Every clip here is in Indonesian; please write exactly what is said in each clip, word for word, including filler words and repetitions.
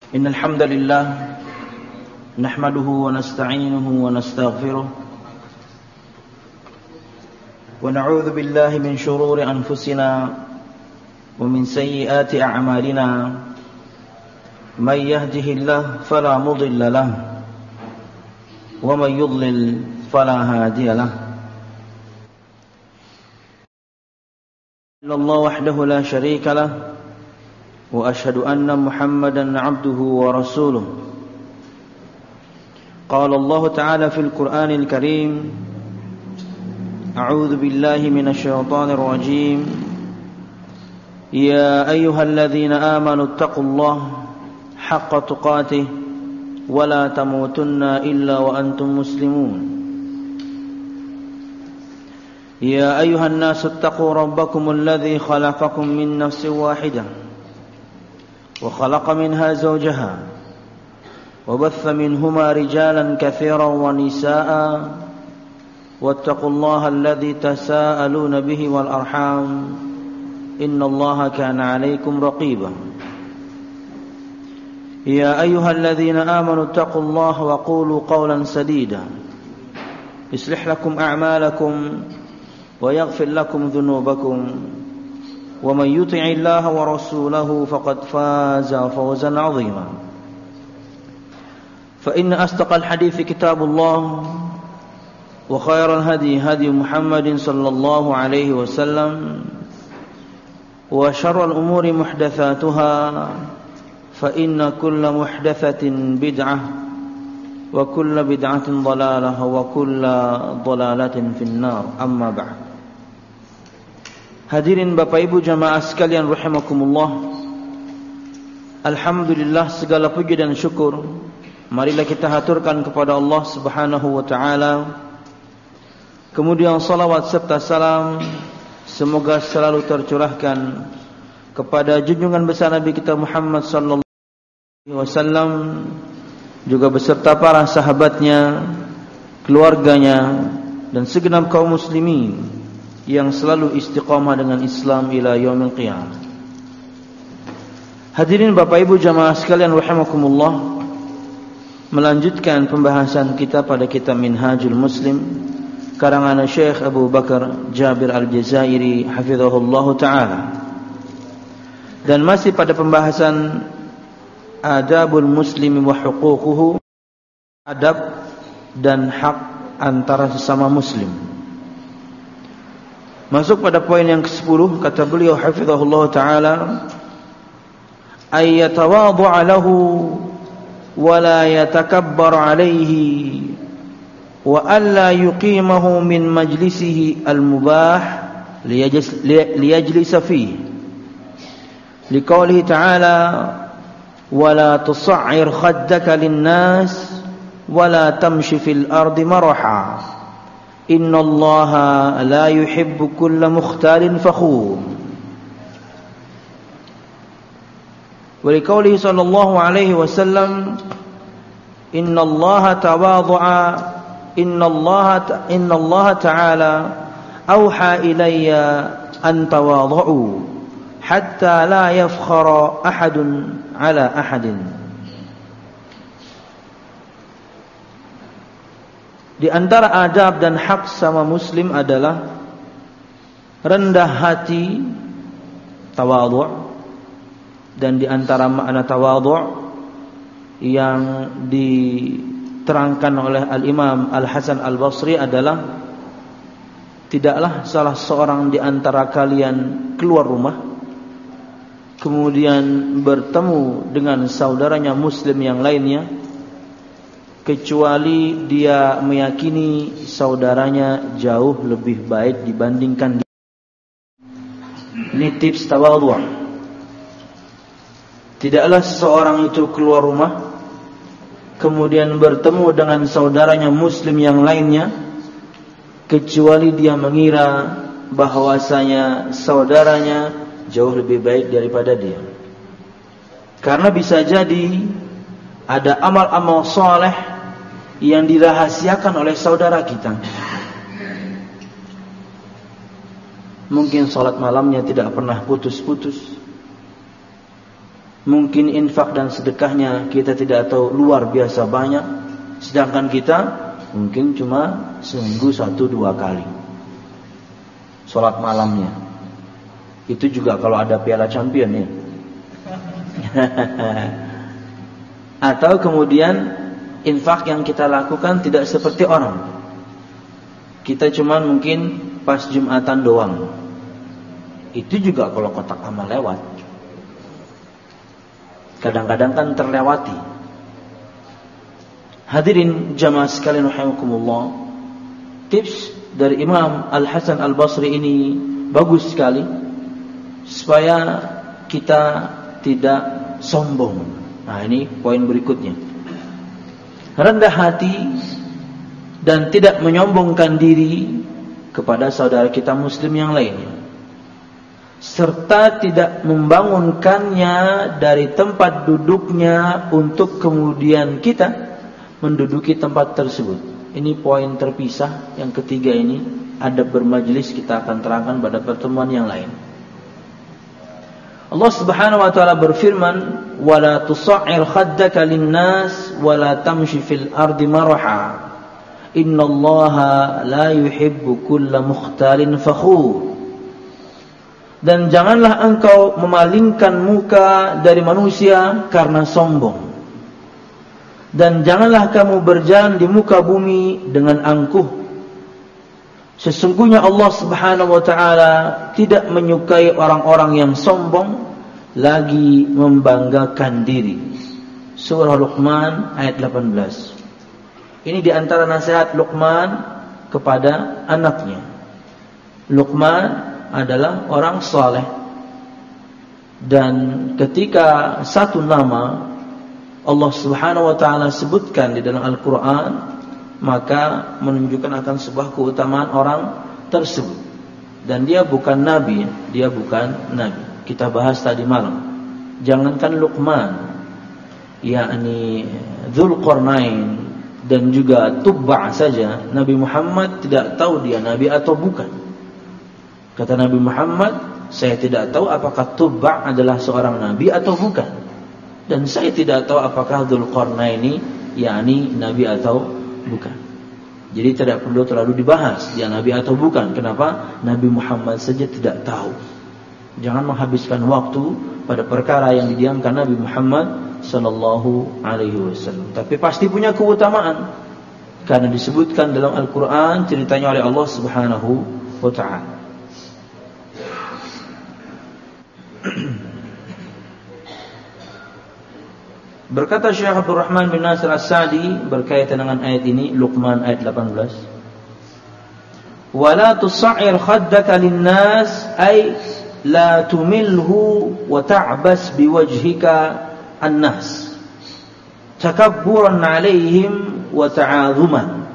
إن الحمد لله نحمده ونستعينه ونستغفره ونعوذ بالله من شرور أنفسنا ومن سيئات أعمالنا من يهده الله فلا مضل له ومن يضلل فلا هادي له إلا الله وحده لا شريك له وأشهد أن محمدا عبده ورسوله قال الله تعالى في القرآن الكريم أعوذ بالله من الشيطان الرجيم يا أيها الذين آمنوا اتقوا الله حق تقاته ولا تموتن إلا وأنتم مسلمون يا أيها الناس اتقوا ربكم الذي خلقكم من نفس واحدة وخلق منها زوجها وبث منهما رجالا كثيرا ونساء واتقوا الله الذي تساءلون به والأرحام إن الله كان عليكم رقيبا يا أيها الذين آمنوا اتقوا الله وقولوا قولا سديدا يصلح لكم أعمالكم ويغفر لكم ذنوبكم ومن يطع الله ورسوله فقد فاز فوزا عظيما فإن أصدق الحديث كتاب الله وخير الهدي هدي محمد صلى الله عليه وسلم وشر الأمور محدثاتها فإن كل محدثة بدعة وكل بدعة ضلالة وكل ضلالة في النار أما بعد. Hadirin Bapak Ibu jamaah sekalian rahimakumullah. Alhamdulillah, segala puji dan syukur marilah kita haturkan kepada Allah Subhanahu wa taala. Kemudian salawat serta salam semoga selalu tercurahkan kepada junjungan besar Nabi kita Muhammad sallallahu alaihi wasallam, juga beserta para sahabatnya, keluarganya, dan segenap kaum muslimin yang selalu istiqamah dengan Islam ila yaumil qiyamah. Hadirin Bapak Ibu jamaah sekalian rahimakumullah, melanjutkan pembahasan kita pada kitab Minhajul Muslim karangan Syekh Abu Bakar Jabir Al-Jazairi hafizahullahu taala, dan masih pada pembahasan adabul muslimi wa huququhu, adab dan hak antara sesama muslim. Masuk pada poin yang kesepuluh, kata beliau hafizahullah ta'ala, ay yatawadhu'a lahu wa la yatakabbar alayhi wa alla yuqimahu min majlisihi al-mubah liyajlisa fihi liqaulihi ta'ala wa la tusa'ir khaddaka lin-nas wa la tamshi fil ardi maraha innallaha la yuhibbu kulla mukhtalin fakhur. Wa liqaulihi sallallahu alaihi wasallam innallaha tawadhu'a innallaha innallaha ta'ala auha ilayya an tawadhu'u hatta la yafkhara ahadun ala ahadin. Di antara adab dan hak sama muslim adalah rendah hati, tawadhu', dan di antara makna tawadhu' yang diterangkan oleh Al-Imam Al-Hasan Al-Basri adalah tidaklah salah seorang di antara kalian keluar rumah kemudian bertemu dengan saudaranya muslim yang lainnya kecuali dia meyakini saudaranya jauh lebih baik dibandingkan dia. Ini tips tawadhu'. Tidaklah seseorang itu keluar rumah kemudian bertemu dengan saudaranya muslim yang lainnya kecuali dia mengira bahwasanya saudaranya jauh lebih baik daripada dia. Karena bisa jadi ada amal-amal saleh yang dirahasiakan oleh saudara kita. Mungkin salat malamnya tidak pernah putus-putus, mungkin infak dan sedekahnya kita tidak tahu luar biasa banyak, sedangkan kita mungkin cuma seminggu satu dua kali sholat malamnya. Itu juga kalau ada piala champion ya. Atau kemudian infak yang kita lakukan tidak seperti orang. Kita cuma mungkin pas Jumatan doang. Itu juga kalau kotak amal lewat. Kadang-kadang kan terlewati. Hadirin jamaah sekalian rahimakumullah, tips dari Imam Al-Hasan Al-Basri ini bagus sekali supaya kita tidak sombong. Nah, ini poin berikutnya. Rendah hati dan tidak menyombongkan diri kepada saudara kita muslim yang lainnya, serta tidak membangunkannya dari tempat duduknya untuk kemudian kita menduduki tempat tersebut. Ini poin terpisah. Yang ketiga ini adab bermajlis, kita akan terangkan pada pertemuan yang lain. Allah Subhanahu wa taala berfirman, "Wala tusa'ir khaddaka lin-nas wala tamshi fil ardi maraha. Innallaha la yuhibbu kulla mukhtalin fakhur." Dan janganlah engkau memalingkan muka dari manusia karena sombong. Dan janganlah kamu berjalan di muka bumi dengan angkuh. Sesungguhnya Allah Subhanahu wa taala tidak menyukai orang-orang yang sombong lagi membanggakan diri. Surah Luqman ayat delapan belas. Ini di antara nasihat Luqman kepada anaknya. Luqman adalah orang saleh, dan ketika satu nama Allah Subhanahu wa taala sebutkan di dalam Al-Qur'an, maka menunjukkan akan sebuah keutamaan orang tersebut. Dan dia bukan nabi, dia bukan nabi. Kita bahas tadi malam. Jangankan Luqman, yakni Dzulqarnain dan juga Tubba' saja, Nabi Muhammad tidak tahu dia nabi atau bukan. Kata Nabi Muhammad, saya tidak tahu apakah Tubba' adalah seorang nabi atau bukan. Dan saya tidak tahu apakah Dzulqarnain ini yakni nabi atau bukan. Jadi tidak perlu terlalu dibahas dia nabi atau bukan. Kenapa? Nabi Muhammad saja tidak tahu. Jangan menghabiskan waktu pada perkara yang didiamkan Nabi Muhammad sallallahu alaihi wasallam. Tapi pasti punya keutamaan karena disebutkan dalam Al-Qur'an ceritanya oleh Allah Subhanahu wa taala. Berkata Syekh Abdul Rahman bin Nasir As-Sa'di berkaitan dengan ayat ini, Luqman ayat delapan belas. Wala tusa'ir khaddaka lin-nas ay la tumilhu wa ta'bas biwajhika an-nas takabburan 'alaihim wa ta'adhuman.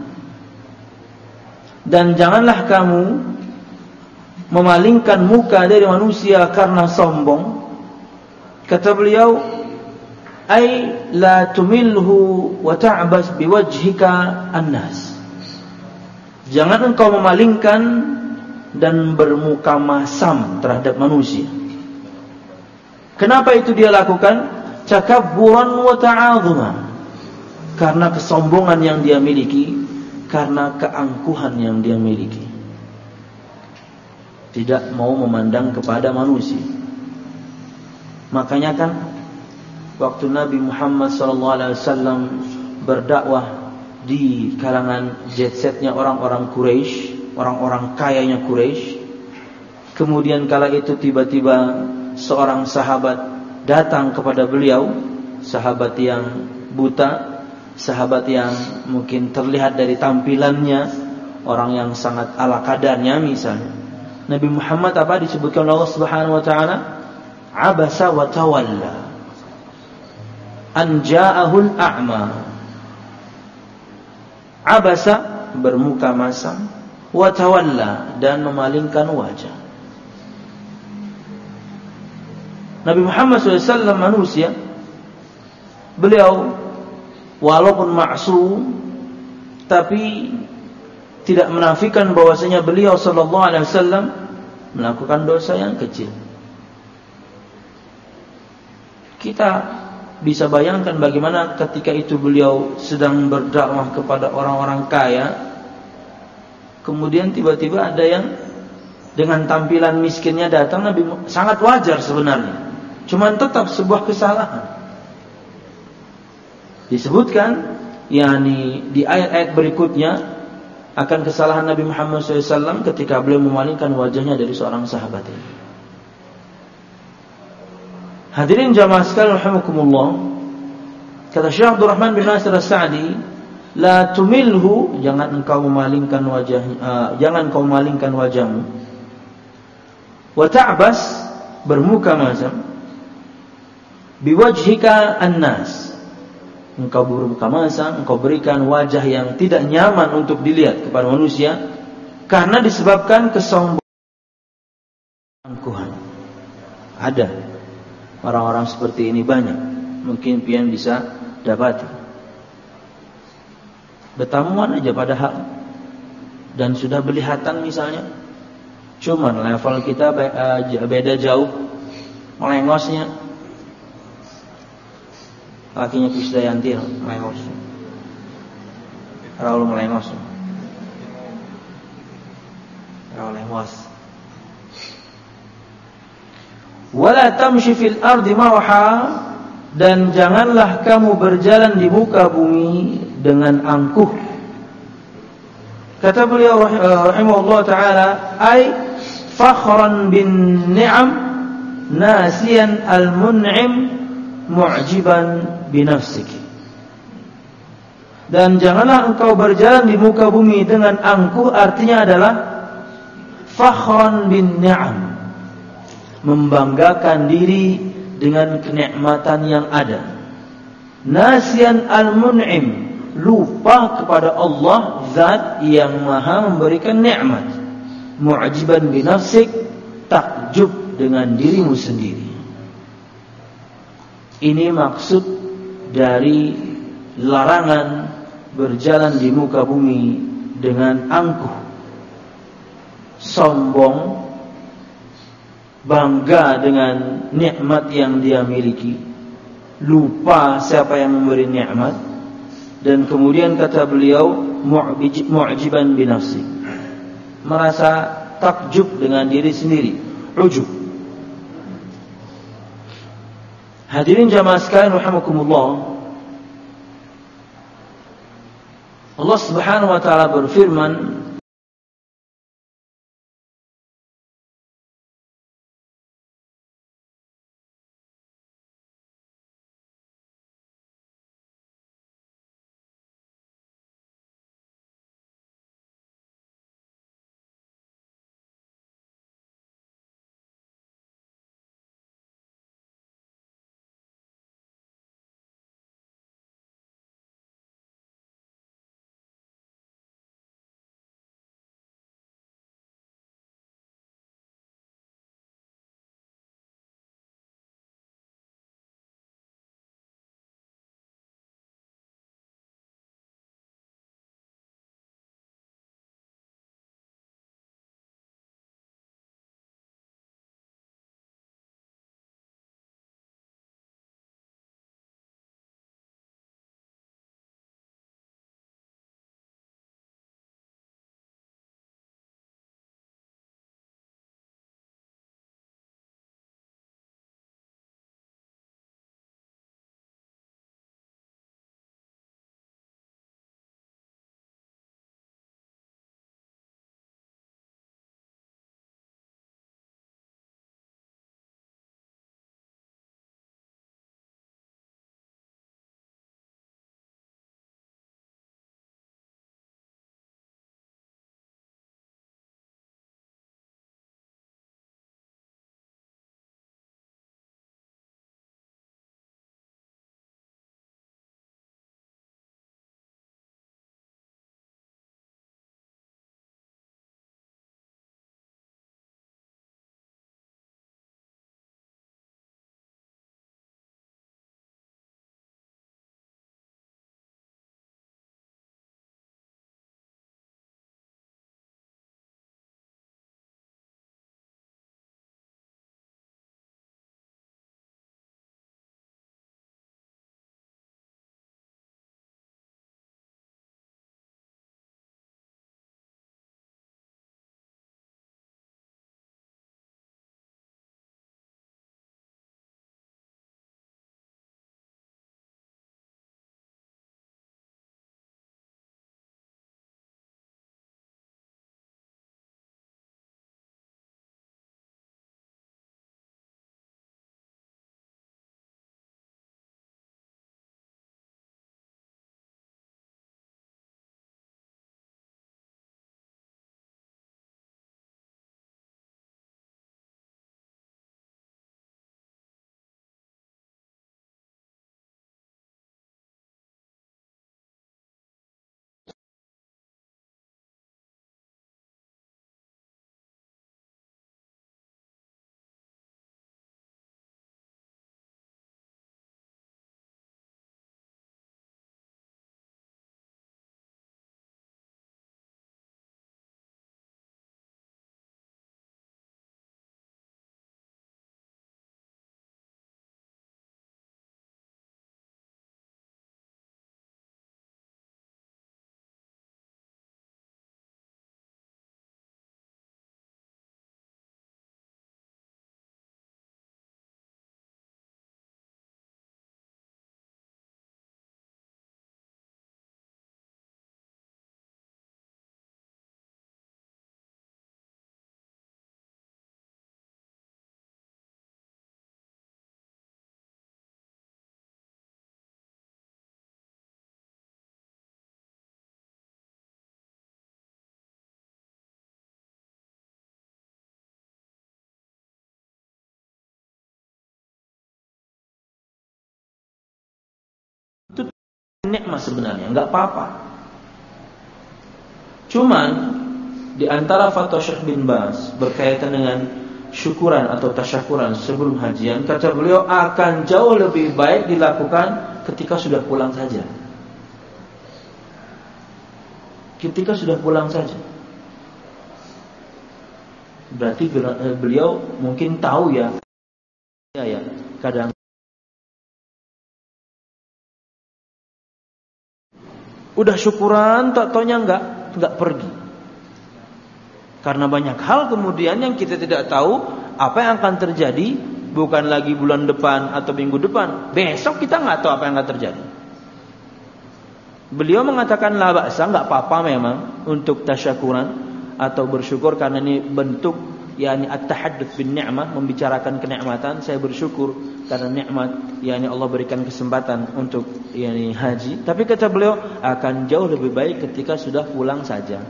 Dan janganlah kamu memalingkan muka dari manusia karena sombong. Kata beliau, ay la tumilhu wa ta'bas biwajhika an-nas. Jangan engkau memalingkan dan bermuka masam terhadap manusia. Kenapa itu dia lakukan? Takabburan wa ta'adhuman. Karena kesombongan yang dia miliki, karena keangkuhan yang dia miliki. Tidak mau memandang kepada manusia. Makanya kan waktu Nabi Muhammad sallallahu alaihi wasallam berdakwah di kalangan jet setnya orang-orang Quraisy, orang-orang kayanya Quraisy, kemudian kala itu tiba-tiba seorang sahabat datang kepada beliau, sahabat yang buta, sahabat yang mungkin terlihat dari tampilannya orang yang sangat ala kadarnya misalnya. Nabi Muhammad apa disebutkan Allah Subhanahu wa taala? Abasa wa tawalla an ja'ahul a'ma. Abasa bermuka masam, wa tawalla dan memalingkan wajah. Nabi Muhammad shallallahu alaihi wasallam manusia, beliau walaupun ma'sum tapi tidak menafikan bahwasanya beliau sallallahu alaihi wasallam melakukan dosa yang kecil. Kita bisa bayangkan bagaimana ketika itu beliau sedang berdakwah kepada orang-orang kaya, kemudian tiba-tiba ada yang dengan tampilan miskinnya datang. Nabi sangat wajar sebenarnya, cuman tetap sebuah kesalahan. Disebutkan yakni di ayat-ayat berikutnya akan kesalahan Nabi Muhammad shallallahu alaihi wasallam ketika beliau memalingkan wajahnya dari seorang sahabat ini. Hadirin jamaah sekalian rahimakumullah, kata Syekh Abdul Rahman bin Nasir As-Sa'di, la tumilhu, jangan engkau memalingkan wajah, uh, jangan engkau memalingkan wajahmu. Wa ta'bas, bermuka masam, biwajhika an-nas, engkau bermuka masam, engkau berikan wajah yang tidak nyaman untuk dilihat kepada manusia karena disebabkan kesombongan. Ada orang-orang seperti ini banyak, mungkin pian bisa dapati. Bertamuan aja padahal dan sudah belihatan misalnya, cuman level kita beda jauh, melengosnya kakinya Krisdayanti melengos, Raul melengos, Raul lengos. Wala tamshi fil ardi marha, dan janganlah kamu berjalan di muka bumi dengan angkuh. Kata beliau rahimahullah taala, ay fakhran bin ni'am nasiyan al-mun'im mu'jiban binafsiki. Dan janganlah engkau berjalan di muka bumi dengan angkuh, artinya adalah fakhran bin ni'am, membanggakan diri dengan kenikmatan yang ada. Nasiyan al-mun'im, lupa kepada Allah, zat yang maha memberikan nikmat. Mu'jiban binafsik, takjub dengan dirimu sendiri. Ini maksud dari larangan berjalan di muka bumi dengan angkuh, sombong, bangga dengan nikmat yang dia miliki, lupa siapa yang memberi nikmat, dan kemudian kata beliau mu'jiban binafsi, merasa takjub dengan diri sendiri, ujub. Hadirin jamaah sekalian rahimakumullah, Allah Subhanahu wa taala berfirman, nikmat sebenarnya, enggak apa-apa. Cuman di antara fatwa Syekh bin Baz berkaitan dengan syukuran atau tasyakuran sebelum hajian, kata beliau akan jauh lebih baik dilakukan ketika sudah pulang saja. Ketika sudah pulang saja. Berarti beliau mungkin tahu ya, ya, ya kadang udah syukuran, tak taunya enggak, enggak pergi. Karena banyak hal kemudian yang kita tidak tahu apa yang akan terjadi, bukan lagi bulan depan atau minggu depan. Besok kita enggak tahu apa yang akan terjadi. Beliau mengatakan la ba'sa, enggak apa-apa memang untuk tasyakuran atau bersyukur karena ini bentuk yakni at-tahadduts bin ni'mah, membicarakan kenikmatan. Saya bersyukur karena nikmat yakni Allah berikan kesempatan untuk yakni haji. Tapi kata beliau akan jauh lebih baik ketika sudah pulang saja.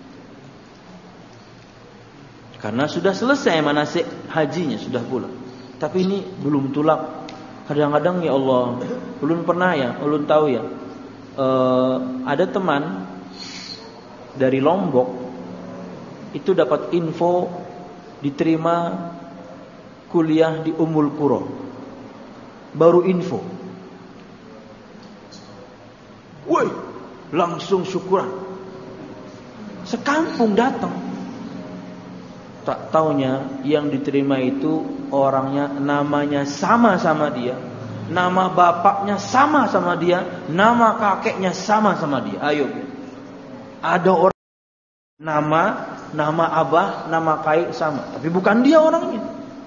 Karena sudah selesai manasik hajinya, sudah pulang. Tapi ini belum tulak. Kadang-kadang ya Allah, ulun pernah ya, ulun tahu ya, uh, ada teman dari Lombok itu dapat info diterima kuliah di Ummul Qura. Baru info. Woi, langsung syukuran. Sekampung datang. Tak taunya yang diterima itu orangnya namanya sama sama dia, nama bapaknya sama sama dia, nama kakeknya sama sama dia. Ayo, ada orang nama nama abah, nama kai sama, tapi bukan dia orangnya.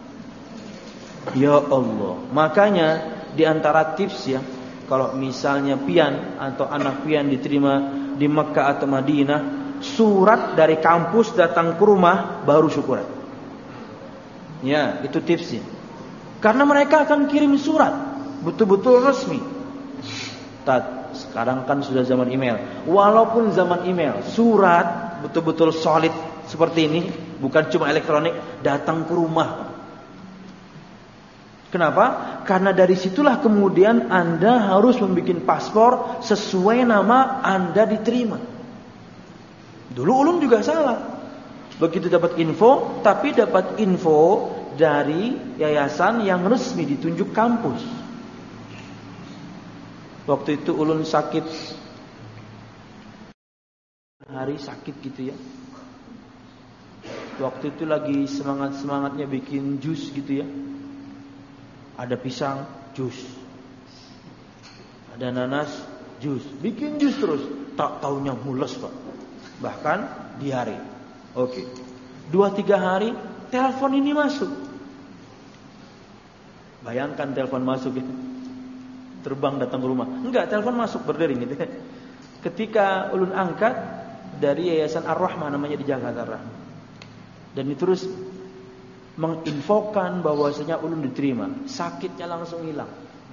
Ya Allah, makanya di antara tips ya, kalau misalnya pian atau anak pian diterima di Mekah atau Madinah, surat dari kampus datang ke rumah baru syukuran. Ya, itu tipsnya. Karena mereka akan kirim surat betul-betul resmi. Tat, sekarang kan sudah zaman email. Walaupun zaman email, surat betul-betul solid seperti ini, bukan cuma elektronik, datang ke rumah. Kenapa? Karena dari situlah kemudian Anda harus membuat paspor sesuai nama Anda diterima. Dulu ulun juga salah. Begitu dapat info, tapi dapat info dari yayasan yang resmi ditunjuk kampus. Waktu itu ulun sakit, hari sakit gitu ya. Waktu itu lagi semangat-semangatnya bikin jus gitu ya. Ada pisang, jus. Ada nanas, jus. Bikin jus terus. Tak taunya mules Pak. Bahkan diare. Oke. Dua tiga hari telepon ini masuk. Bayangkan telepon masuk gitu. Terbang datang ke rumah. Enggak, telepon masuk berdering gitu. Ketika ulun angkat dari Yayasan Ar-Rahmah namanya di Jakarta Ar-Rahmah. Dan itu terus menginfokan bahwasanya ulun diterima. Sakitnya langsung hilang.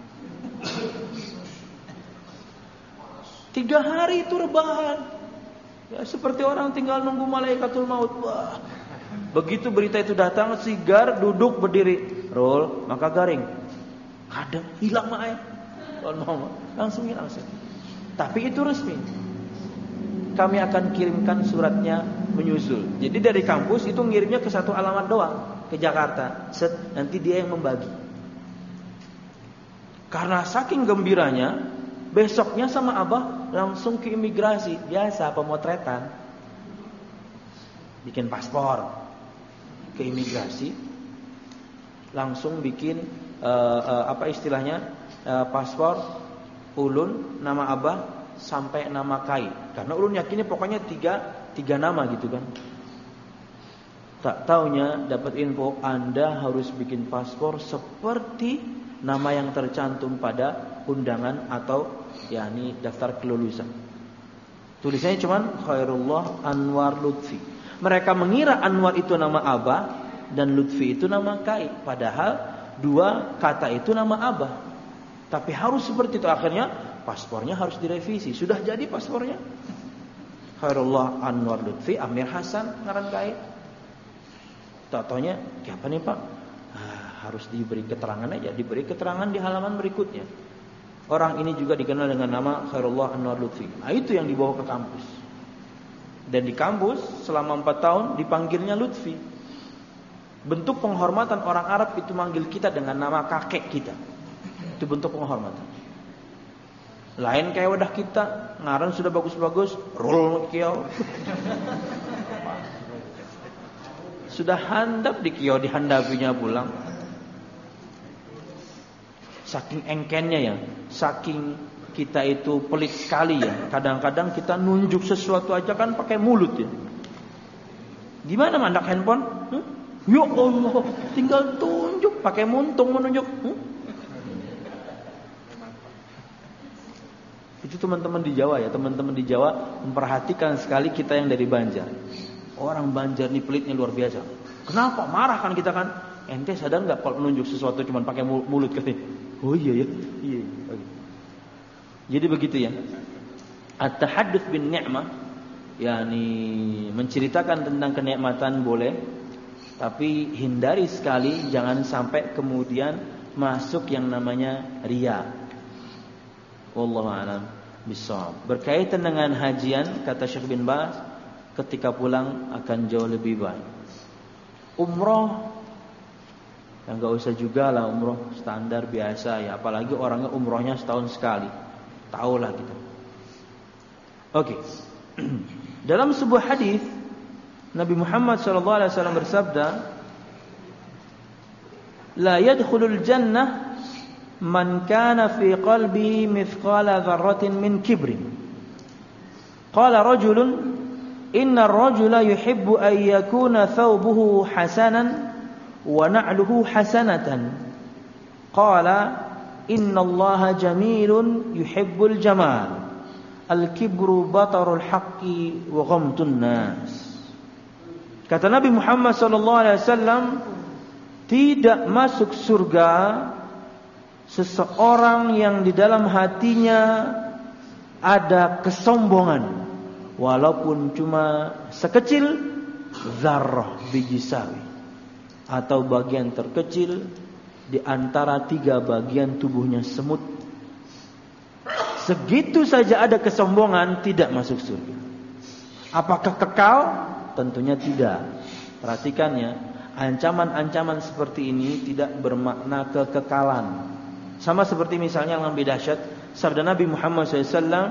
Tiga hari itu rebahan. Ya, seperti orang tinggal nunggu malaikatul maut. Wah. Begitu berita itu datang, sigar duduk berdiri, roll maka garing. Kadang hilang maaf. Langsung hilang. Tapi itu resmi. Kami akan kirimkan suratnya menyusul. Jadi dari kampus itu ngirimnya ke satu alamat doang, ke Jakarta. Set, nanti dia yang membagi. Karena saking gembiranya, besoknya sama abah langsung ke imigrasi. Biasa pemotretan, bikin paspor, ke imigrasi, langsung bikin uh, uh, apa istilahnya uh, paspor ulun, nama abah sampai nama kai. Karena ulun yakinnya pokoknya tiga tiga nama gitu kan. Tak taunya dapat info Anda harus bikin paspor seperti nama yang tercantum pada undangan atau yakni daftar kelulusan. Tulisannya cuman Khairullah Anwar Lutfi. Mereka mengira Anwar itu nama abah dan Lutfi itu nama kai. Padahal dua kata itu nama abah. Tapi harus seperti itu. Akhirnya paspornya harus direvisi. Sudah jadi paspornya Khairullah Anwar Lutfi Amir Hasan ngaran kai. Tak taunya kayak apa nih Pak? Ah, harus diberi keterangan aja. Diberi keterangan di halaman berikutnya. Orang ini juga dikenal dengan nama Khairullah Anwar Lutfi. Nah, itu yang dibawa ke kampus. Dan di kampus selama empat tahun dipanggilnya Lutfi. Bentuk penghormatan orang Arab itu manggil kita dengan nama kakek kita. Itu bentuk penghormatan. Lain kayak wadah kita, ngaran sudah bagus-bagus, rul kiau. Sudah handap di kiau, dihandapinya pulang. Saking engkennya ya, saking kita itu pelit sekali ya. Kadang-kadang kita nunjuk sesuatu aja kan pakai mulut ya. Gimana mandak handphone? Hmm? Ya Allah, tinggal tunjuk pakai muntung menunjuk. Hmm? Itu teman-teman di Jawa ya, teman-teman di Jawa memperhatikan sekali kita yang dari Banjar. Orang Banjar nih pelitnya luar biasa. Kenapa? Marah kan kita kan? Ente sadar nggak kalau menunjuk sesuatu cuma pakai mulut katanya? Oh iya ya, iya. Okay. Jadi begitu ya. At-tahadduts bin ni'mah, yakni menceritakan tentang kenikmatan boleh, tapi hindari sekali jangan sampai kemudian masuk yang namanya riya. Wallahu a'lam bishawab. Berkaitan dengan hajian, kata Syekh bin Baz, ketika pulang akan jauh lebih baik. Umroh, yang enggak usah juga lah, umroh standar biasa ya, apalagi orangnya umrohnya setahun sekali. Tahulah kita. Oke. Okay. Dalam sebuah hadis Nabi Muhammad sallallahu alaihi wasallam bersabda, "La yadkhulul jannah man kana fi qalbihi mithqala dzarratin min kibrin." Qala rajulun, "Inna ar-rajula yuhibbu an yakuna thawbuhu hasanan wa na'luhu hasanatan." Qala, "Inna Allaha jamilun yuhibbul jamal. Al-kibru batarul haqqi wa ghamtun nas." Kata Nabi Muhammad sallallahu alaihi wasallam, tidak masuk surga seseorang yang di dalam hatinya ada kesombongan, walaupun cuma sekecil zarrah biji sawi, atau bagian terkecil di antara tiga bagian tubuhnya semut. Segitu saja ada kesombongan, tidak masuk surga. Apakah kekal? Tentunya tidak. Perhatikan ya, ancaman-ancaman seperti ini tidak bermakna kekekalan. Sama seperti misalnya yang lebih dahsyat, sabda Nabi Muhammad shallallahu alaihi wasallam,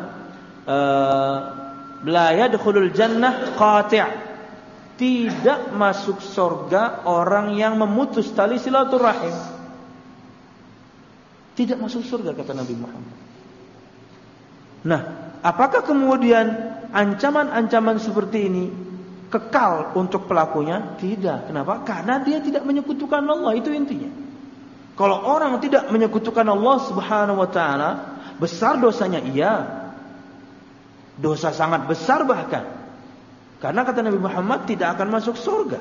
la yadkhulul jannah qati'. Tidak masuk surga orang yang memutus tali silaturahim. Tidak masuk surga, kata Nabi Muhammad. Nah, apakah kemudian ancaman-ancaman seperti ini kekal untuk pelakunya? Tidak. Kenapa? Karena dia tidak menyekutukan Allah, itu intinya. Kalau orang tidak menyekutukan Allah Subhanahu wa taala, besar dosanya iya. Dosa sangat besar bahkan. Karena kata Nabi Muhammad tidak akan masuk surga.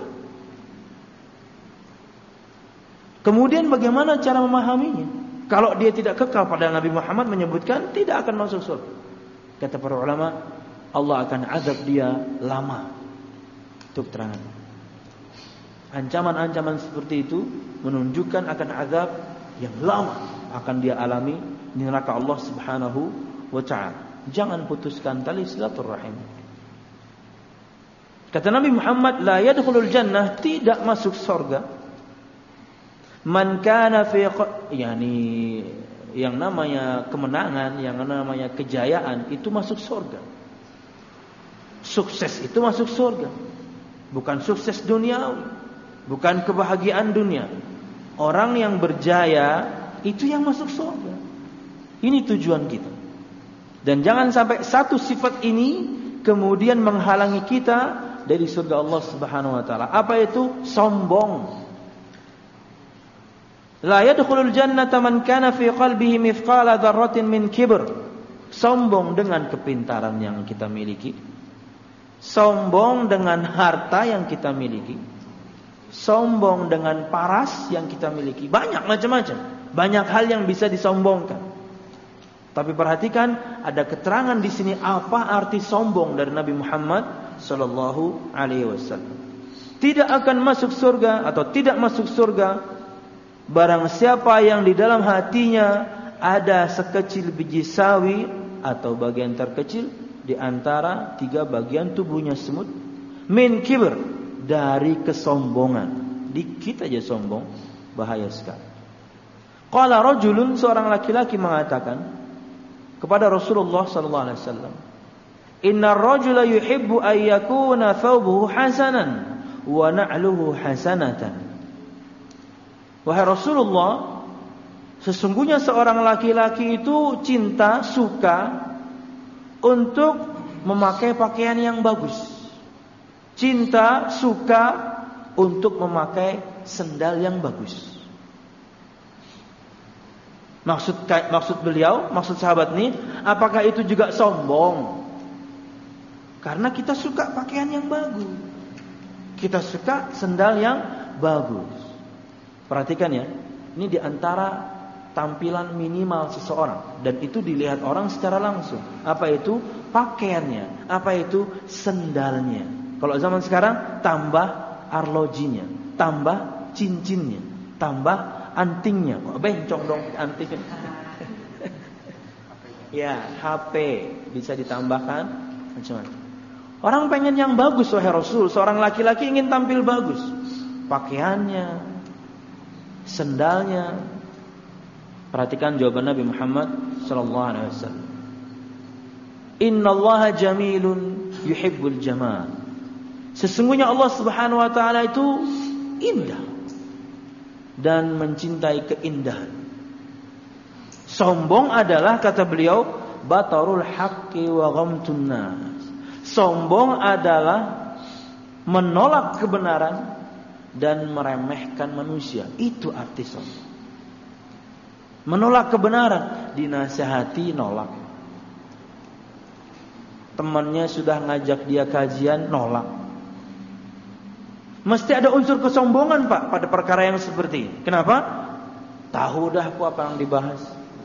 Kemudian bagaimana cara memahaminya? Kalau dia tidak kekal, pada Nabi Muhammad menyebutkan tidak akan masuk surga. Kata para ulama, Allah akan azab dia lama. Itu keterangan. Ancaman-ancaman seperti itu menunjukkan akan azab yang lama akan dia alami di neraka Allah Subhanahu wa taala. Jangan putuskan tali silaturahim. Kata Nabi Muhammad, la yadkhulul jannah, tidak masuk surga. Man kana fi, yani yang namanya kemenangan, yang namanya kejayaan itu masuk surga. Sukses itu masuk surga. Bukan sukses duniawi, bukan kebahagiaan dunia. Orang yang berjaya itu yang masuk surga. Ini tujuan kita. Dan jangan sampai satu sifat ini kemudian menghalangi kita dari surga Allah Subhanahu wa taala. Apa itu? Sombong. La yadkhulul jannata man kana fi qalbihi mithqala dzarratin min kibr. Sombong dengan kepintaran yang kita miliki. Sombong dengan harta yang kita miliki. Sombong dengan paras yang kita miliki. Banyak macam-macam. Banyak hal yang bisa disombongkan. Tapi perhatikan, ada keterangan di sini apa arti sombong dari Nabi Muhammad sallallahu alaihi wasallam. Tidak akan masuk surga atau tidak masuk surga barang siapa yang di dalam hatinya ada sekecil biji sawi atau bagian terkecil di antara tiga bagian tubuhnya semut, min kibr, dari kesombongan. Dikit aja sombong, bahaya sekali. Qala rajulun, seorang laki-laki mengatakan kepada Rasulullah sallallahu alaihi wasallam, innar rajula yuhibbu an yakuna thawbuhu hasanan wa na'luhu hasanatan. Wahai Rasulullah, sesungguhnya seorang laki-laki itu cinta, suka untuk memakai pakaian yang bagus. Cinta, suka untuk memakai sendal yang bagus. Maksud maksud beliau, maksud sahabat ini, apakah itu juga sombong? Karena kita suka pakaian yang bagus, kita suka sendal yang bagus. Perhatikan ya, ini diantara tampilan minimal seseorang, dan itu dilihat orang secara langsung. Apa itu? Pakaiannya. Apa itu? Sendalnya. Kalau zaman sekarang tambah arlojinya, tambah cincinnya, tambah antingnya. Oh, bencong dong anting. Ya, H P bisa ditambahkan macam-macam. Orang pengen yang bagus, wahai Rasul. Seorang laki-laki ingin tampil bagus. Pakaiannya, sendalnya. Perhatikan jawaban Nabi Muhammad sallallahu alaihi wasallam. Innallaha jamilun yuhibbul jamal. Sesungguhnya Allah Subhanahu wa taala itu indah dan mencintai keindahan. Sombong adalah, kata beliau, batarul haqqi wa ghamtun nas. Sombong adalah menolak kebenaran dan meremehkan manusia. Itu arti sombong. Menolak kebenaran, dinasihati nolak. Temannya sudah ngajak dia kajian, nolak. Mesti ada unsur kesombongan, Pak, pada perkara yang seperti ini. Kenapa? Tahu dah aku apa yang dibahas.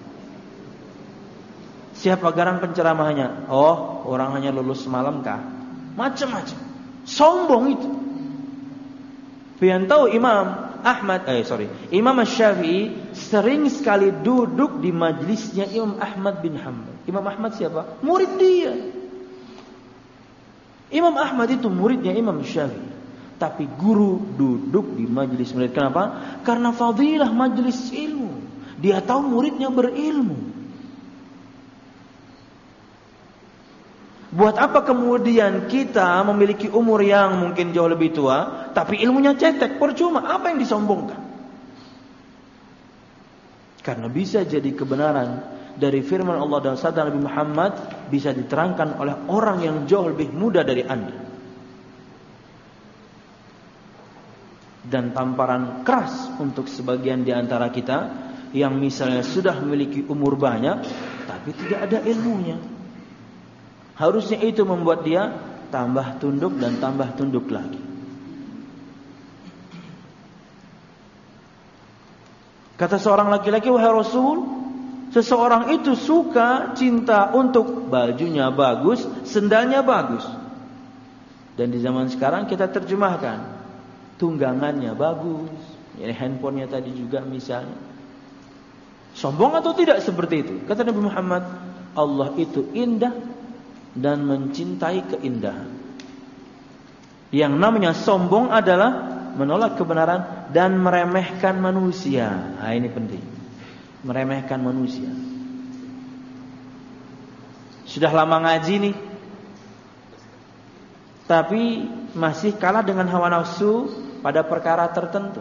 Siapa garang penceramahnya? Oh, orang hanya lulus semalam kah? Macam-macam. Sombong itu. Pian tahu Imam Ahmad, eh sorry, Imam Syafi'i sering sekali duduk di majlisnya Imam Ahmad bin Hanbal. Imam Ahmad siapa? Murid dia. Imam Ahmad itu muridnya Imam Syafi'i. Tapi guru duduk di majlis murid. Kenapa? Karena fadilah majlis ilmu. Dia tahu muridnya berilmu. Buat apa kemudian kita memiliki umur yang mungkin jauh lebih tua, tapi ilmunya cetek, percuma. Apa yang disombongkan? Karena bisa jadi kebenaran dari firman Allah dan sabda Nabi Muhammad bisa diterangkan oleh orang yang jauh lebih muda dari Anda. Dan tamparan keras untuk sebagian di antara kita yang misalnya sudah memiliki umur banyak tapi tidak ada ilmunya. Harusnya itu membuat dia tambah tunduk dan tambah tunduk lagi. Kata seorang laki-laki, wahai Rasul, seseorang itu suka, cinta untuk bajunya bagus, sendalnya bagus. Dan di zaman sekarang kita terjemahkan, tunggangannya bagus, ya, handphonenya tadi juga misalnya. Sombong atau tidak seperti itu? Kata Nabi Muhammad, Allah itu indah dan mencintai keindahan. Yang namanya sombong adalah menolak kebenaran dan meremehkan manusia. Nah, ini penting. Meremehkan manusia. Sudah lama ngaji nih, tapi masih kalah dengan hawa nafsu pada perkara tertentu.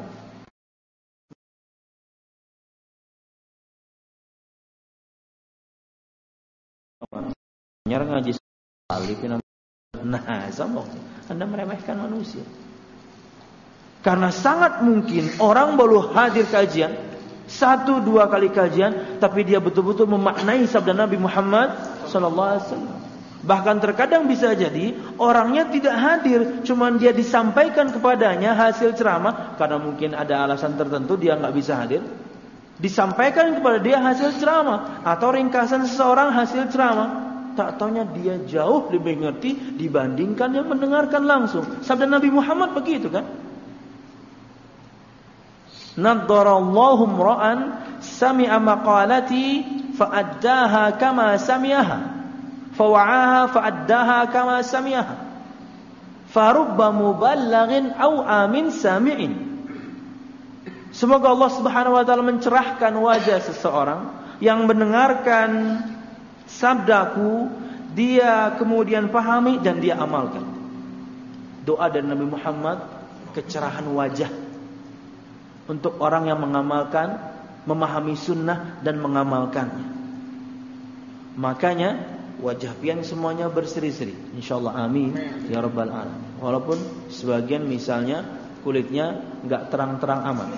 Nyar ngaji alifin. Nah, sombong. Anda meremehkan manusia. Karena sangat mungkin orang baru hadir kajian, satu dua kali kajian, tapi dia betul-betul memaknai sabda Nabi Muhammad sallallahu alaihi wasallam. Bahkan terkadang bisa jadi orangnya tidak hadir, cuman dia disampaikan kepadanya hasil ceramah, karena mungkin ada alasan tertentu dia nggak bisa hadir. Disampaikan kepada dia hasil ceramah atau ringkasan seseorang hasil ceramah. Tak taunya dia jauh lebih ngerti dibandingkan yang mendengarkan langsung. Sabda Nabi Muhammad begitu kan? Naddarallahu imra'an sami'a maqalati fa'addaha kama sami'aha, fawa'aha fa'addaha kama sami'aha, farubba muballighin aw amin sami'in. Semoga Allah Subhanahu wa taala mencerahkan wajah seseorang yang mendengarkan sabdaku, dia kemudian pahami dan dia amalkan. Doa dari Nabi Muhammad, kecerahan wajah untuk orang yang mengamalkan, memahami sunnah dan mengamalkannya. Makanya wajah pian semuanya berseri-seri, insyaallah, amin ya rabbal alamin. Walaupun sebagian misalnya kulitnya enggak terang-terang amat.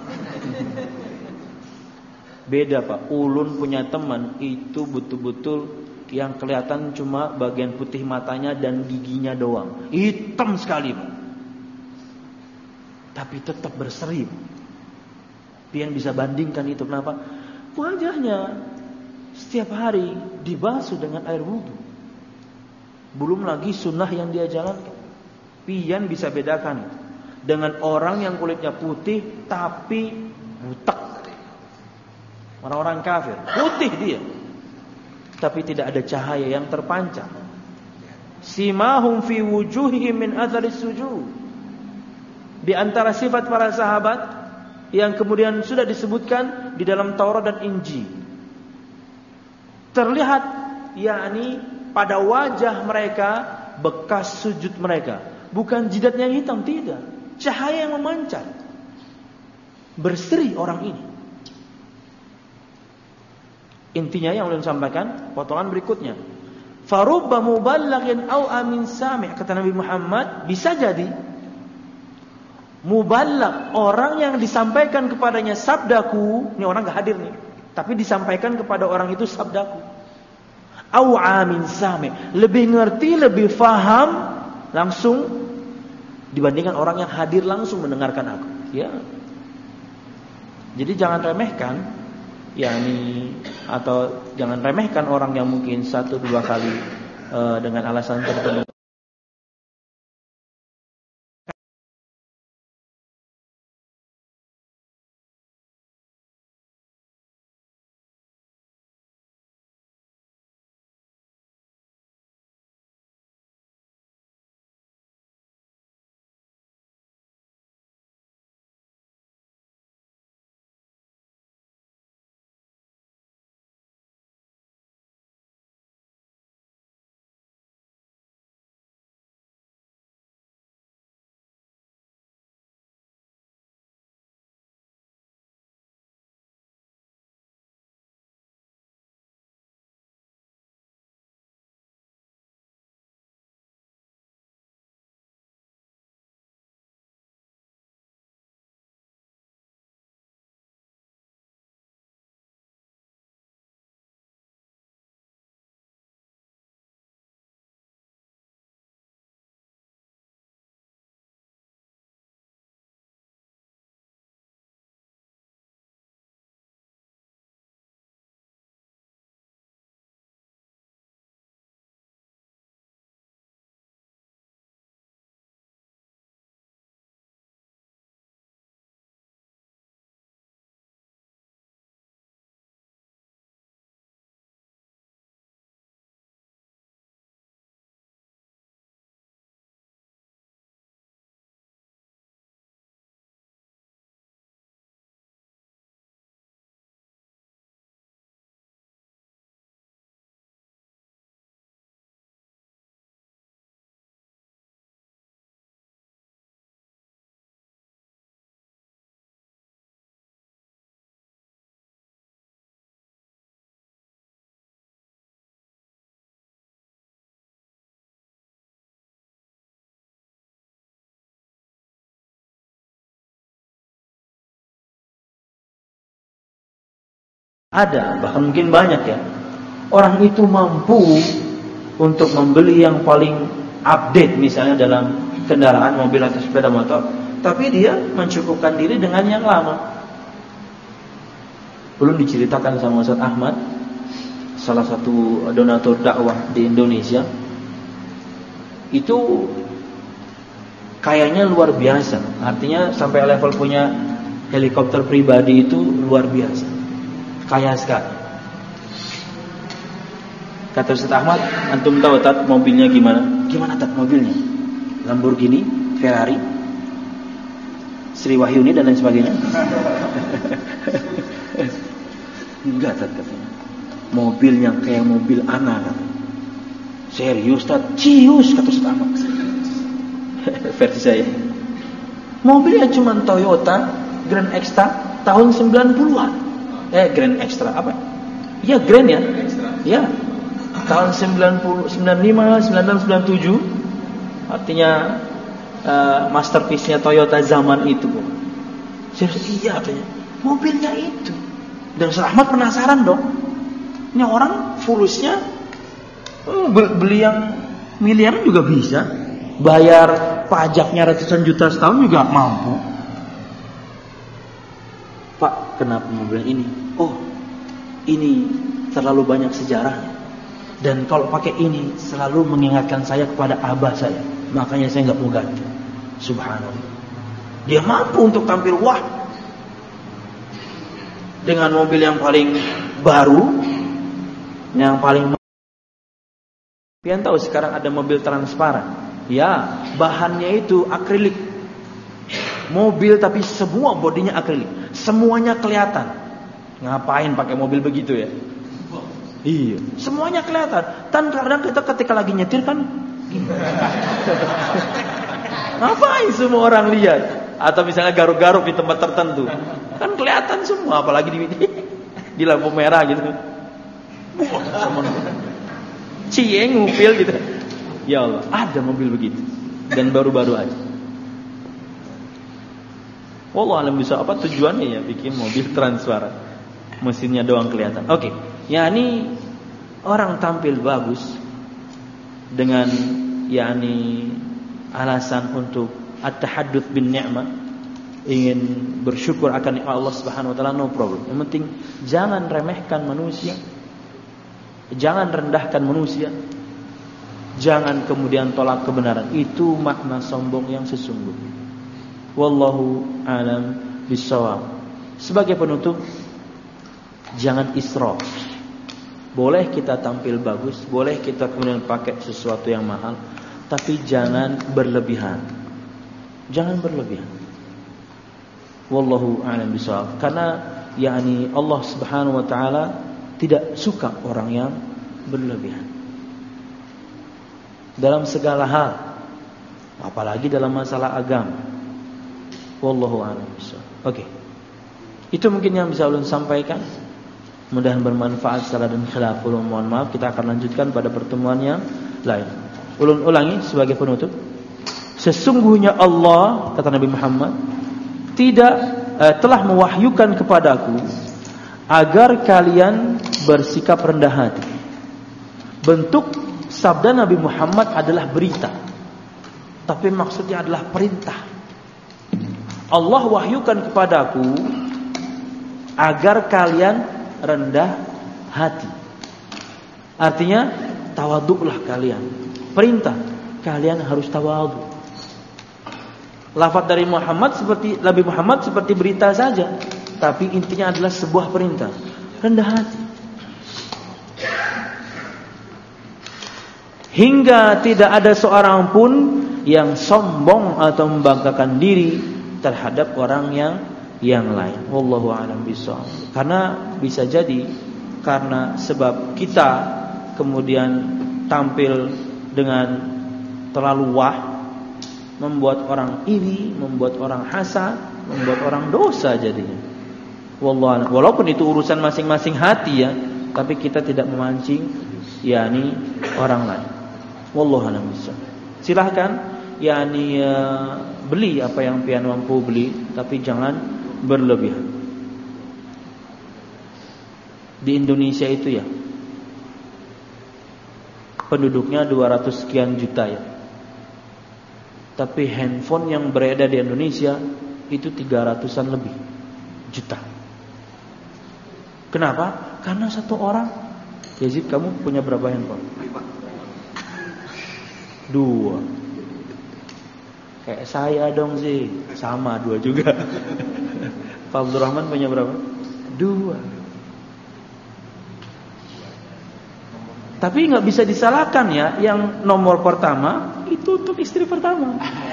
Beda Pak, ulun punya teman itu betul-betul yang kelihatan cuma bagian putih matanya dan giginya doang, hitam sekali Pak, tapi tetap berseri. Pian bisa bandingkan itu, kenapa? Wajahnya setiap hari dibasuh dengan air wudu, belum lagi sunnah yang dia jalankan. Pian bisa bedakan dengan orang yang kulitnya putih tapi butek. Orang-orang kafir putih dia, tapi tidak ada cahaya yang terpancar. Simahum fi wujuhihim min atharis sujud. Di antara sifat para sahabat yang kemudian sudah disebutkan di dalam Taurat dan Injil, terlihat yakni pada wajah mereka bekas sujud mereka, bukan jidatnya yang hitam, tidak, cahaya yang memancar, berseri orang ini. Intinya yang ulun sampaikan potongan berikutnya, farubba muballighin aw amin sami', kata Nabi Muhammad, bisa jadi muballigh, orang yang disampaikan kepadanya sabdaku, ini orang enggak hadir nih, tapi disampaikan kepada orang itu sabdaku, aw amin sami', lebih ngerti, lebih faham langsung dibandingkan orang yang hadir langsung mendengarkan aku, ya. Jadi jangan remehkan yakni, atau jangan remehkan orang yang mungkin satu dua kali uh, dengan alasan tertentu. Ada, bahkan mungkin banyak ya, orang itu mampu untuk membeli yang paling update misalnya dalam kendaraan, mobil atau sepeda motor, tapi dia mencukupkan diri dengan yang lama. Belum diceritakan sama Ustaz Ahmad, salah satu donatur dakwah di Indonesia, itu kayaknya luar biasa. Artinya sampai level punya helikopter pribadi itu luar biasa. Kaya sekali. Kata Ustaz Ahmad, antum tahu tat mobilnya gimana? Gimana tat mobilnya? Lamborghini, Ferrari, Sri Wahyuni dan lain sebagainya. Enggak tat katanya. Mobilnya kayak mobil anak. Serius tat, cius kata Ustaz Ahmad. Versi saya. Mobilnya cuma Toyota Grand Extra tahun sembilan puluhan. Eh Grand Extra apa? Iya Grand ya. Ya. Tahun sembilan puluh, sembilan puluh lima, sembilan puluh enam, sembilan puluh tujuh. Artinya uh, masterpiece-nya Toyota zaman itu. Serius iya katanya. Mobilnya itu. Dan Ustaz Ahmad penasaran dong. Ini orang fulusnya uh, beli yang miliaran juga bisa. Bayar pajaknya ratusan juta setahun juga mampu. Pak, kenapa mobil ini? Oh, ini terlalu banyak sejarahnya. Dan kalau pakai ini selalu mengingatkan saya kepada abah saya. Makanya saya nggak mau ganti. Subhanallah. Dia mampu untuk tampil wah dengan mobil yang paling baru, yang paling. Kalian tahu sekarang ada mobil transparan. Ya, bahannya itu akrilik. Mobil tapi semua bodinya akrilik. Semuanya kelihatan. Ngapain pakai mobil begitu ya? Iya, semuanya kelihatan. Dan kadang kita ketika lagi nyetir kan ngapain semua orang lihat? Atau misalnya garuk-garuk di tempat tertentu. Kan kelihatan semua, apalagi di di lampu merah gitu. Cie ngupil gitu. Ya Allah, ada mobil begitu. Dan baru-baru aja. Wallah alam bisa apa tujuannya ya bikin mobil transparan. Mesinnya doang kelihatan. Oke. Okay. Yani orang tampil bagus dengan yani alasan untuk at-tahadduts bin ni'mah, ingin bersyukur akan nikmat Allah Subhanahu wa taala, no problem. Yang penting jangan remehkan manusia. Jangan rendahkan manusia. Jangan kemudian tolak kebenaran. Itu makna sombong yang sesungguhnya. Wallahu a'lam bishawab. Sebagai penutup, jangan israf. Boleh kita tampil bagus, boleh kita kemudian pakai sesuatu yang mahal, tapi jangan berlebihan. Jangan berlebihan. Wallahu a'lam bishawab. Karena yakni Allah Subhanahu wa taala tidak suka orang yang berlebihan. Dalam segala hal, apalagi dalam masalah agama. Wallahu a'lam bishawab. Oke. Itu mungkin yang bisa ulun sampaikan. Mudah-mudahan bermanfaat. Salah dan khilaf ulun mohon maaf. Kita akan lanjutkan pada pertemuan yang lain. Ulun ulangi sebagai penutup. Sesungguhnya Allah, kata Nabi Muhammad, tidak eh, telah mewahyukan kepadaku agar kalian bersikap rendah hati. Bentuk sabda Nabi Muhammad adalah berita, tapi maksudnya adalah perintah. Allah wahyukan kepadaku agar kalian rendah hati. Artinya tawaduklah kalian. Perintah, kalian harus tawaduk. Lafaz dari Muhammad seperti Nabi Muhammad seperti berita saja, tapi intinya adalah sebuah perintah. Rendah hati. Hingga tidak ada seorang pun yang sombong atau membanggakan diri terhadap orang yang yang lain. Wallahu a'lam bishawab. Karena bisa jadi karena sebab kita kemudian tampil dengan terlalu wah, membuat orang iri, membuat orang hasad, membuat orang dosa jadinya. Wallahu, walaupun itu urusan masing-masing hati ya, tapi kita tidak memancing yakni orang lain. Wallahu a'lam bishawab. Silahkan yakni uh, beli apa yang pian mampu beli, tapi jangan berlebihan. Di Indonesia itu ya, penduduknya dua ratus sekian juta ya. Tapi handphone yang beredar di Indonesia itu tiga ratusan lebih juta. Kenapa? Karena satu orang. Yazid, kamu punya berapa handphone? Dua. Kayak saya dong sih. Sama, dua juga. Pak Abdurrahman punya berapa? Dua. Tapi nggak bisa disalahkan ya, yang nomor pertama itu untuk istri pertama.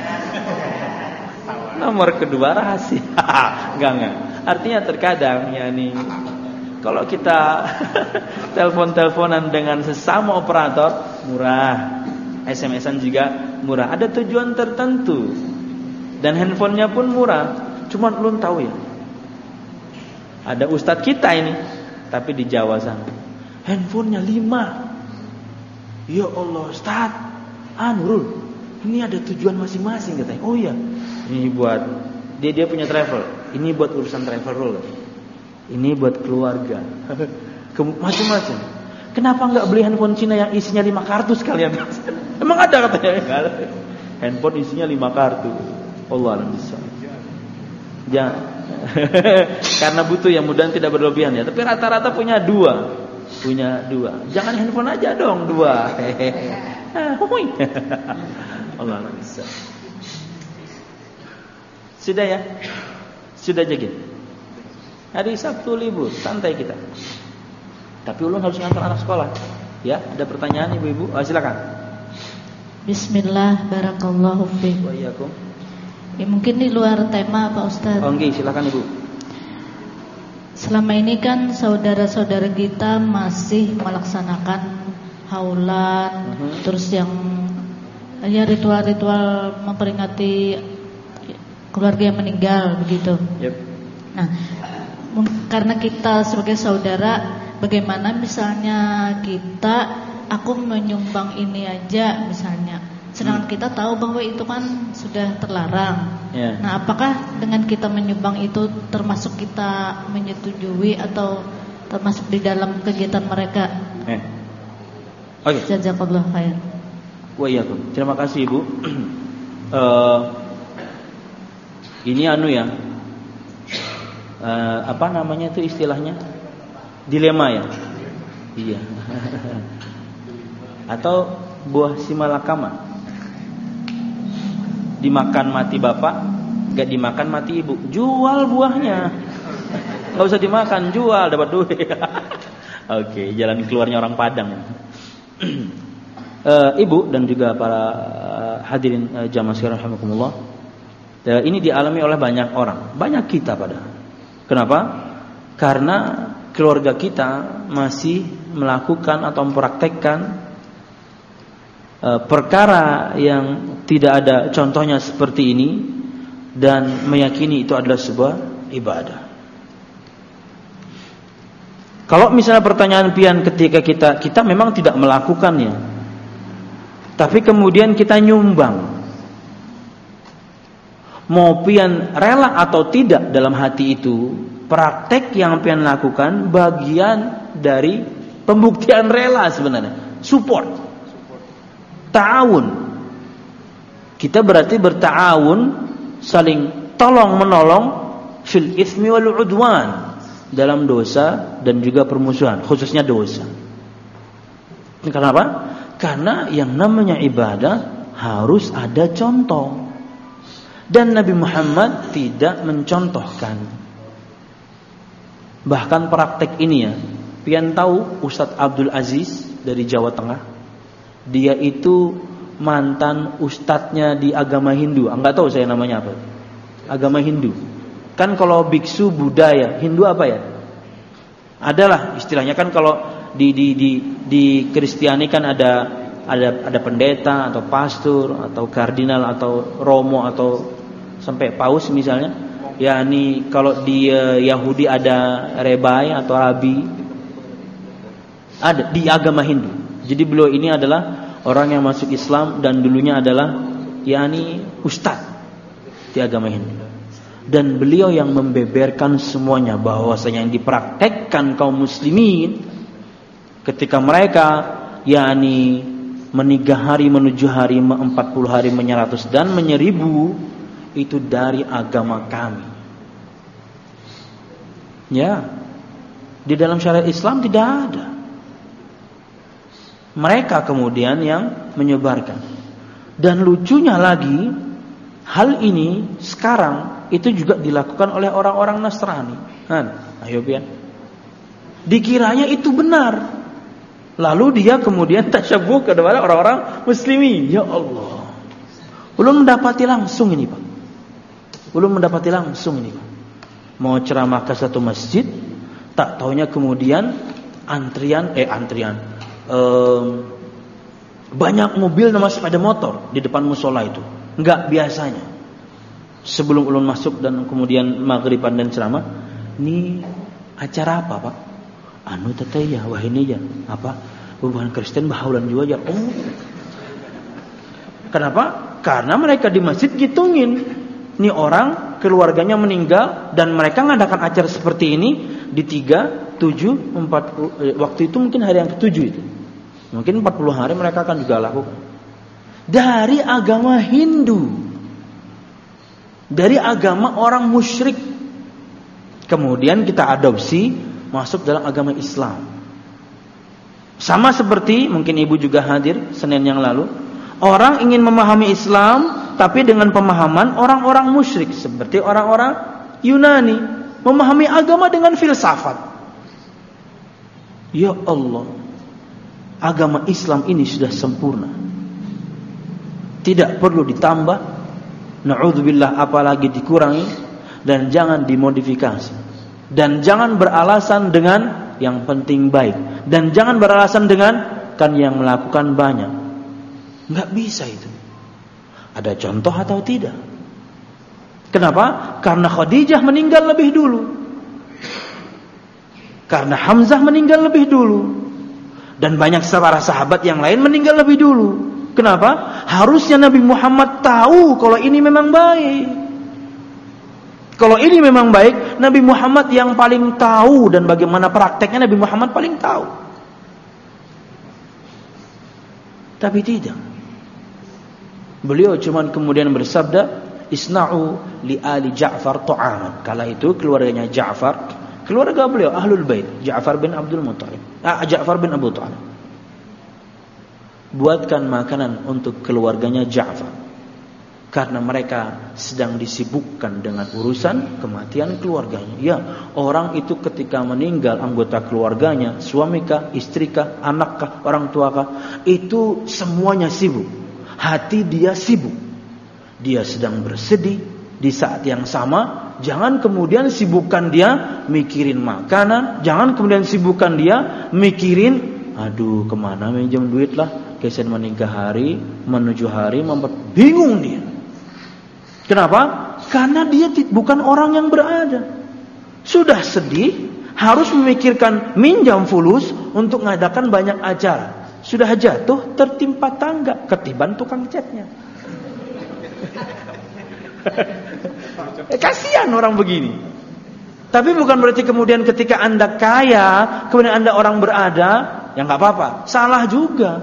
Nomor kedua rahasia. Enggak enggak. Artinya terkadang ya nih, kalau kita telepon-teleponan dengan sesama operator murah, S M S-an juga murah, ada tujuan tertentu. Dan handphonenya pun murah. Cuma belum tahu ya. Ada ustadz kita ini, tapi di Jawa sana. Handphonenya lima. Ya Allah Ustaz, Anurul, ini ada tujuan masing-masing katanya. Oh iya, ini buat dia dia punya travel. Ini buat urusan travel. Ini buat keluarga. Macam-macam. Kenapa enggak beli handphone Cina yang isinya lima kartu sekalian? Emang ada katanya. Handphone isinya lima kartu. Allah alam bisa. Jangan. Karena butuh yang mudah tidak berlebihan ya. Tapi rata-rata punya dua. Punya dua. Jangan handphone aja dong dua. Allah alam bisa. Sudah ya? Sudah jadi. Hari Sabtu libur, santai kita. Tapi ulun harus ngantar anak sekolah. Ya, ada pertanyaan ibu-ibu? Oh, silakan. Bismillah, barakallahu fiik. Wa iyyakum. Ya, mungkin di luar tema Pak Ustaz. Oh, nggih, silakan Ibu. Selama ini kan saudara-saudara kita masih melaksanakan haulan, uh-huh. terus yang ya ritual-ritual memperingati keluarga yang meninggal begitu. Yep. Nah, karena kita sebagai saudara, bagaimana misalnya kita, aku menyumbang ini aja misalnya, sedangkan hmm. kita tahu bahwa itu kan sudah terlarang. Yeah. Nah, apakah dengan kita menyumbang itu termasuk kita menyetujui atau termasuk di dalam kegiatan mereka? Eh. Oke. Okay. Jazakallahu khair. Wa iyyakum. Terima kasih Ibu. uh, ini anu ya. Uh, apa namanya itu istilahnya? Dilema ya? Iya. Atau buah simalakama. Dimakan mati bapak, gak dimakan mati ibu. Jual buahnya. Gak usah dimakan, jual dapat duit. Oke, okay, jalan keluarnya orang Padang. uh, Ibu dan juga para uh, hadirin uh, jamaah sekalian rahimakumullah. Uh, ini dialami oleh banyak orang, banyak kita padahal. Kenapa? Karena keluarga kita masih melakukan atau mempraktekkan uh, perkara yang tidak ada contohnya seperti ini dan meyakini itu adalah sebuah ibadah. Kalau misalnya pertanyaan pian ketika kita kita memang tidak melakukannya, tapi kemudian kita nyumbang, mau pian rela atau tidak dalam hati itu, praktek yang pian lakukan bagian dari pembuktian rela sebenarnya, support, ta'awun. Kita berarti berta'awun, saling tolong menolong fil itsmi wal udwan, dalam dosa dan juga permusuhan, khususnya dosa. Kenapa? Karena yang namanya ibadah harus ada contoh. Dan Nabi Muhammad tidak mencontohkan. Bahkan praktek ini ya, pian tahu Ustadz Abdul Aziz dari Jawa Tengah, dia itu mantan ustadznya di agama Hindu. Enggak tahu saya namanya apa. Agama Hindu. Kan kalau biksu Buddha ya, Hindu apa ya? Adalah istilahnya kan kalau di di di di Kristiani kan ada ada ada pendeta atau pastor atau kardinal atau romo atau sampai paus misalnya. Ya ini kalau di uh, Yahudi ada rebai atau rabi. Ada di agama Hindu. Jadi beliau ini adalah orang yang masuk Islam dan dulunya adalah yakni ustaz di agama Hindu. Dan beliau yang membeberkan semuanya bahwasanya yang dipraktekkan kaum muslimin ketika mereka yakni meninggal hari menuju hari empat puluh hari menyeratus dan menyeribu itu dari agama kami. Ya. Di dalam syariat Islam tidak ada. Mereka kemudian yang menyebarkan. Dan lucunya lagi, hal ini sekarang itu juga dilakukan oleh orang-orang Nasrani. Kan, ayo pian. Dikiranya itu benar. Lalu dia kemudian tasyabuh kepada orang-orang muslimin. Ya Allah. Belum mendapati langsung ini, Pak. Belum mendapati langsung ini, Pak. Mau ceramah ke satu masjid, tak taunya kemudian antrian eh antrian um, banyak mobil sama sepeda motor di depan musola itu. Enggak biasanya. Sebelum ulun masuk dan kemudian maghriban dan ceramah, ini acara apa, Pak? Anu teteh ya, wah ini ya, apa? Hubungan Kristen bahaulan juga ya. Oh. Kenapa? Karena mereka di masjid ngitungin. Ini orang keluarganya meninggal dan mereka ngadakan acara seperti ini di tiga, tujuh, empat puluh, eh, waktu itu mungkin hari yang ketujuh itu. Mungkin empat puluh hari mereka akan juga lakukan. Dari agama Hindu. Dari agama orang musyrik. Kemudian kita adopsi masuk dalam agama Islam. Sama seperti mungkin ibu juga hadir Senin yang lalu. Orang ingin memahami Islam tapi dengan pemahaman orang-orang musyrik seperti orang-orang Yunani, memahami agama dengan filsafat. Ya Allah, agama Islam ini sudah sempurna. Tidak perlu ditambah, na'udzubillah apalagi dikurangi, dan jangan dimodifikasi. Dan jangan beralasan dengan yang penting baik, dan jangan beralasan dengan kan yang melakukan banyak. Enggak bisa itu. Ada contoh atau tidak? Kenapa? Karena Khadijah meninggal lebih dulu. Karena Hamzah meninggal lebih dulu. Dan banyak para sahabat yang lain meninggal lebih dulu. Kenapa? Harusnya Nabi Muhammad tahu kalau ini memang baik. Kalau ini memang baik, Nabi Muhammad yang paling tahu, dan bagaimana prakteknya Nabi Muhammad paling tahu. Tapi tidak. Beliau cuman kemudian bersabda, isna'u li ali Ja'far ta'aman. Kala itu keluarganya Ja'far, keluarga beliau Ahlul Bait, Ja'far bin Abdul Muttalib, ah, Ja'far bin Abu Thalib. Buatkan makanan untuk keluarganya Ja'far, karena mereka sedang disibukkan dengan urusan kematian keluarganya. Ya, orang itu ketika meninggal anggota keluarganya, suamikah, istrikah, anakkah, orang tuakah, itu semuanya sibuk. Hati dia sibuk. Dia sedang bersedih. Di saat yang sama, jangan kemudian sibukkan dia mikirin makanan. Jangan kemudian sibukkan dia mikirin, aduh kemana minjem duit lah, kesen menikah hari, menuju hari, memper... bingung dia. Kenapa? Karena dia bukan orang yang berada. Sudah sedih, harus memikirkan minjam fulus untuk mengadakan banyak acara. Sudah jatuh tertimpa tangga, ketiban tukang catnya. eh, kasihan orang begini. Tapi bukan berarti kemudian ketika Anda kaya, kemudian Anda orang berada, ya nggak apa-apa. Salah juga.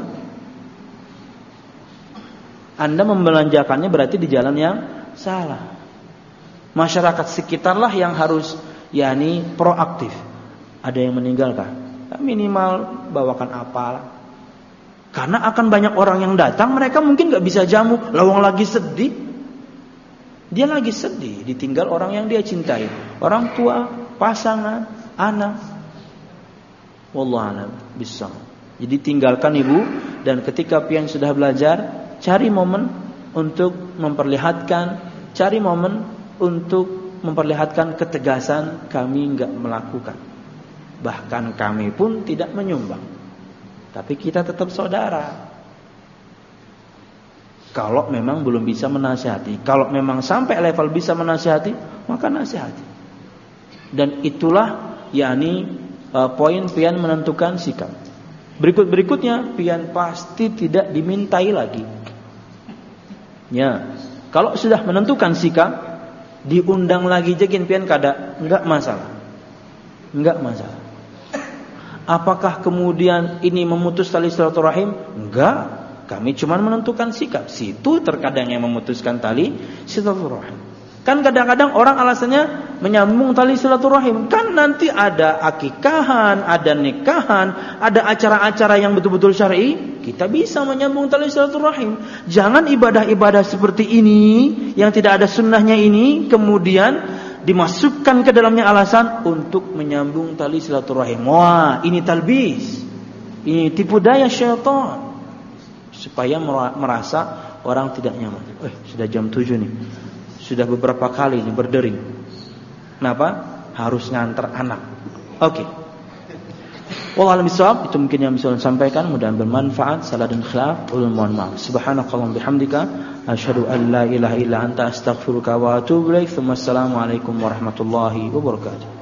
Anda membelanjakannya berarti di jalan yang salah. Masyarakat sekitarlah yang harus yakni proaktif. Ada yang meninggalkah? Minimal bawakan apalah. Karena akan banyak orang yang datang, mereka mungkin gak bisa jamu. Lawang lagi sedih. Dia lagi sedih, ditinggal orang yang dia cintai. Orang tua, pasangan, anak. Wallahu a'lam bishawab. Jadi tinggalkan ibu, dan ketika pian sudah belajar, cari momen untuk memperlihatkan, cari momen untuk memperlihatkan ketegasan kami gak melakukan. Bahkan kami pun tidak menyumbang. Tapi kita tetap saudara. Kalau memang belum bisa menasihati, kalau memang sampai level bisa menasihati, maka nasihati. Dan itulah yakni uh, poin pian menentukan sikap. Berikut-berikutnya pian pasti tidak dimintai lagi. Ya, kalau sudah menentukan sikap, diundang lagi jegin pian kada, enggak masalah. Enggak masalah. Apakah kemudian ini memutus tali silaturahim? Enggak. Kami cuma menentukan sikap. Situ terkadang yang memutuskan tali silaturahim. Kan kadang-kadang orang alasannya menyambung tali silaturahim. Kan nanti ada akikahan, ada nikahan, ada acara-acara yang betul-betul syar'i. Kita bisa menyambung tali silaturahim. Jangan ibadah-ibadah seperti ini yang tidak ada sunnahnya ini kemudian dimasukkan ke dalamnya alasan untuk menyambung tali silaturahim. Wah, ini talbis. Ini tipu daya syaitan supaya merasa orang tidak nyaman. Eh, sudah jam tujuh nih. Sudah beberapa kali nih berdering. Kenapa? Harus ngantar anak. Oke. Okay. Wallahu a'lam bishawab. Itu mungkin yang bisa saya sampaikan, mudah-mudahan bermanfaat. Salah dan khilaf, ulun mohon maaf. Subhanakallahumma bihamdika asyhadu an la ilaha illa anta astaghfiruka wa atubu ilaik. Wassalamualaikum warahmatullahi wabarakatuh.